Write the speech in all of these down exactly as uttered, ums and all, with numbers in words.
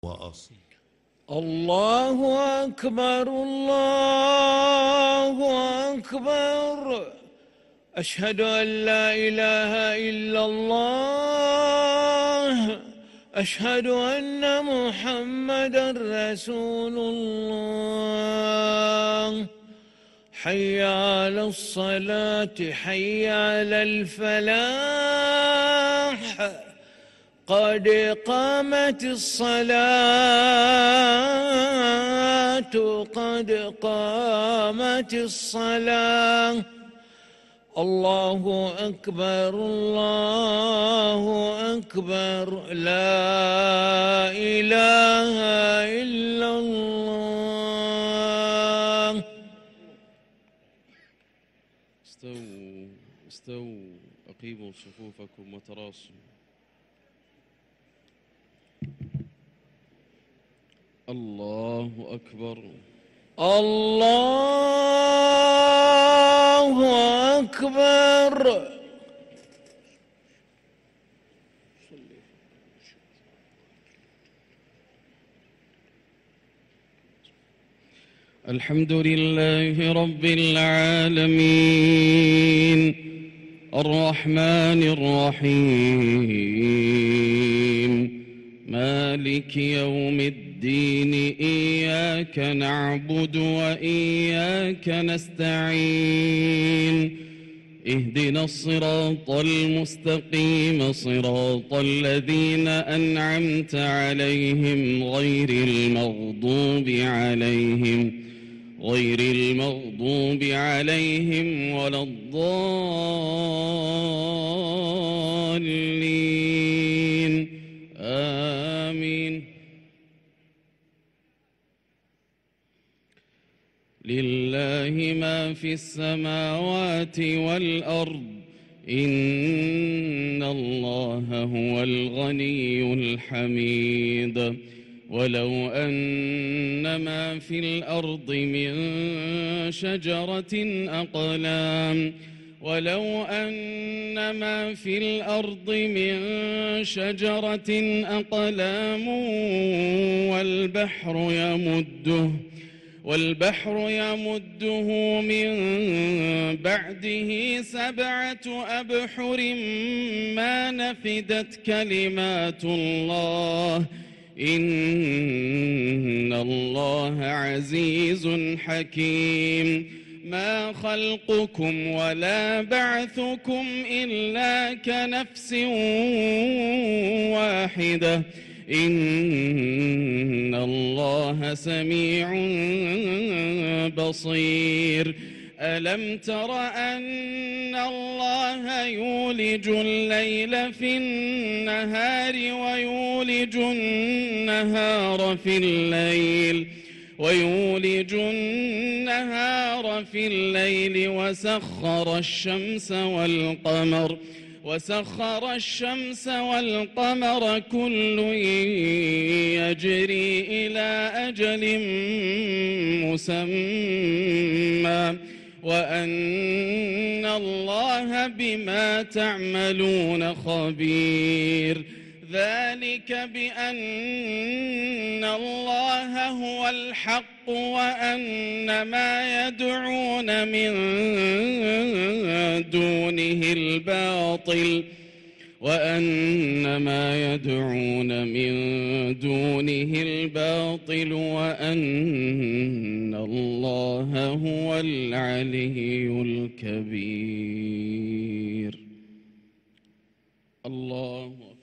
وأصل. الله أكبر الله أكبر، أشهد أن لا إله إلا الله، أشهد أن محمدًا رسول الله. حي على الصلاة حي على الفلاح، قد قامت الصلاة قد قامت الصلاة. الله أكبر الله أكبر، لا إله إلا الله. استووا استووا أقيموا صفوفكم وتراصوا. الله أكبر الله أكبر. الحمد لله رب العالمين، الرحمن الرحيم، مالك يوم الدين، إياك نعبد وإياك نستعين، اهدنا الصراط المستقيم، صراط الذين أنعمت عليهم، غير المغضوب عليهم غير المغضوب عليهم ولا الضالين، آمين. لله ما في السماوات والأرض، إن الله هو الغني الحميد. ولو أن ما في الأرض من شجرة أقلام ولو أن ما في الأرض من شجرة أقلام والبحر يمده والبحر يمده من بعده سبعة أبحر ما نفدت كلمات الله، إن الله عزيز حكيم. ما خلقكم ولا بعثكم إلا كنفس واحدة، إن الله سميع بصير. ألم تر أن الله يولج الليل في النهار ويولج النهار في الليل ويولج النهار في الليل وسخر الشمس والقمر وسخر الشمس والقمر كل يجري إلى أجل مسمى، وأن الله بما تعملون خبير. ذلك بأن الله هو الحق وأن ما يدعون من دونه الباطل وأن ما يدعون من دونه الباطل وأن الله هو العلي الكبير. الله أكبر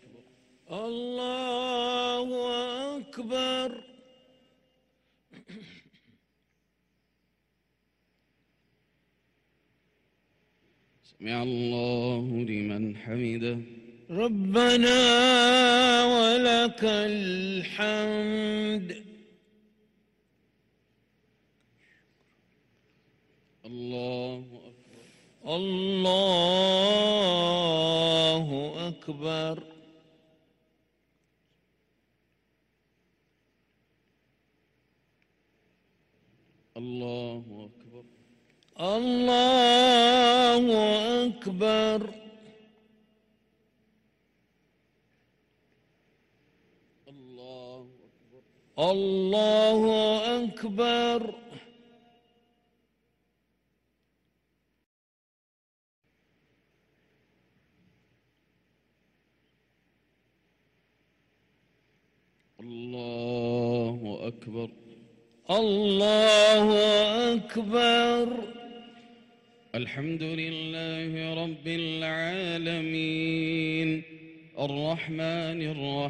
الله أكبر. سمع الله لمن حمده. ربنا ولك الحمد. الله أكبر الله أكبر. الله أكبر الله أكبر. الله أكبر الله أكبر. الله أكبر. الله أكبر. الحمد لله رب العالمين الرحمن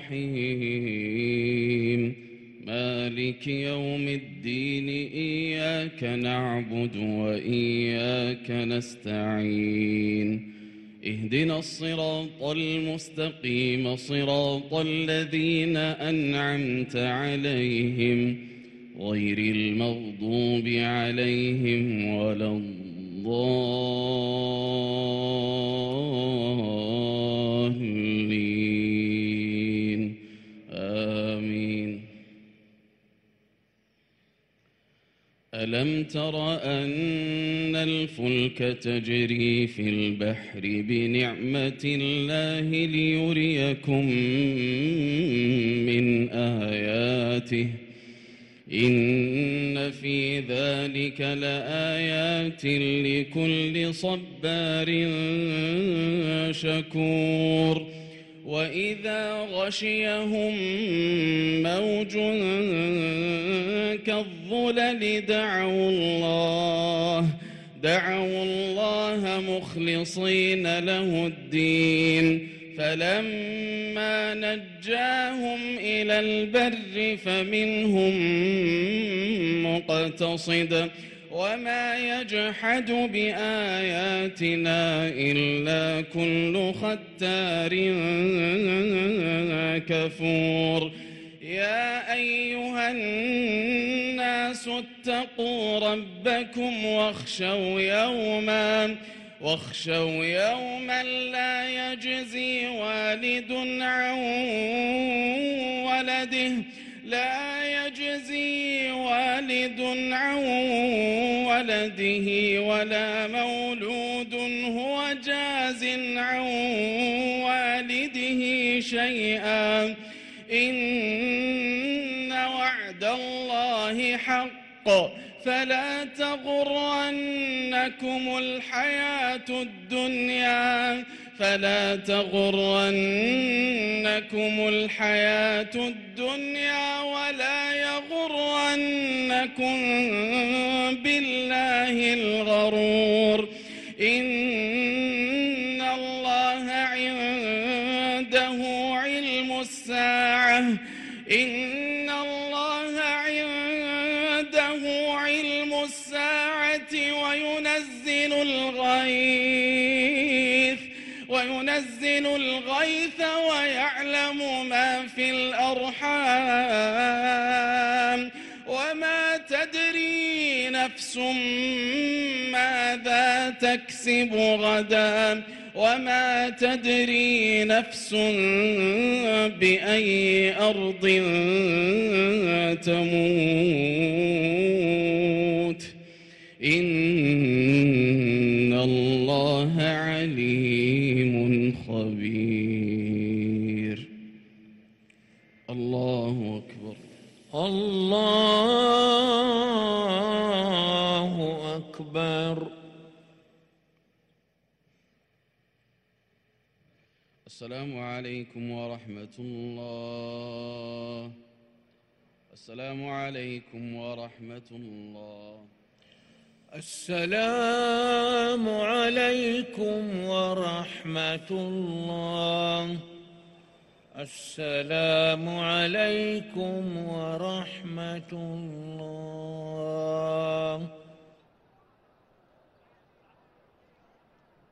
الرحيم مالك يوم الدين إياك نعبد وإياك نستعين اهدنا الصراط المستقيم صراط الذين أنعمت عليهم غير المغضوب عليهم ولا الضالين آمين. ألم تر أن الفلك تجري في البحر بنعمة الله ليريكم من آياته إن في ذلك لآيات لكل صبار شكور وإذا غشيهم موج كالظلل دعوا الله دعوا الله مخلصين له الدين فلما نجاهم إلى البر فمنهم مقتصد وما يجحد بآياتنا إلا كل ختار كفور. يا أيها الناس اتقوا ربكم واخشوا يوما واخشوا يوما لا يجزي والد عن ولده لا يجزي والد عن ولده ولا مولود هو جاز عن والده شيئا إن وعد الله حق فلا تغرنكم الحياة الدنيا فلا تغرنكم الحياة الدنيا ولا يغرنكم بالله الغرور. إن الله عنده علم الساعة إن الله عنده علم الساعة وينزل الغيث وينزل الغيث ويعلم ما في الأرحام وما تدري نفس ماذا تكسب غدا وما تدري نفس بأي أرض تموت إن الله عليم خبير. الله أكبر. الله أكبر. السلام عليكم ورحمة الله. السلام عليكم ورحمة الله. السلام عليكم ورحمة الله. السلام عليكم ورحمة الله.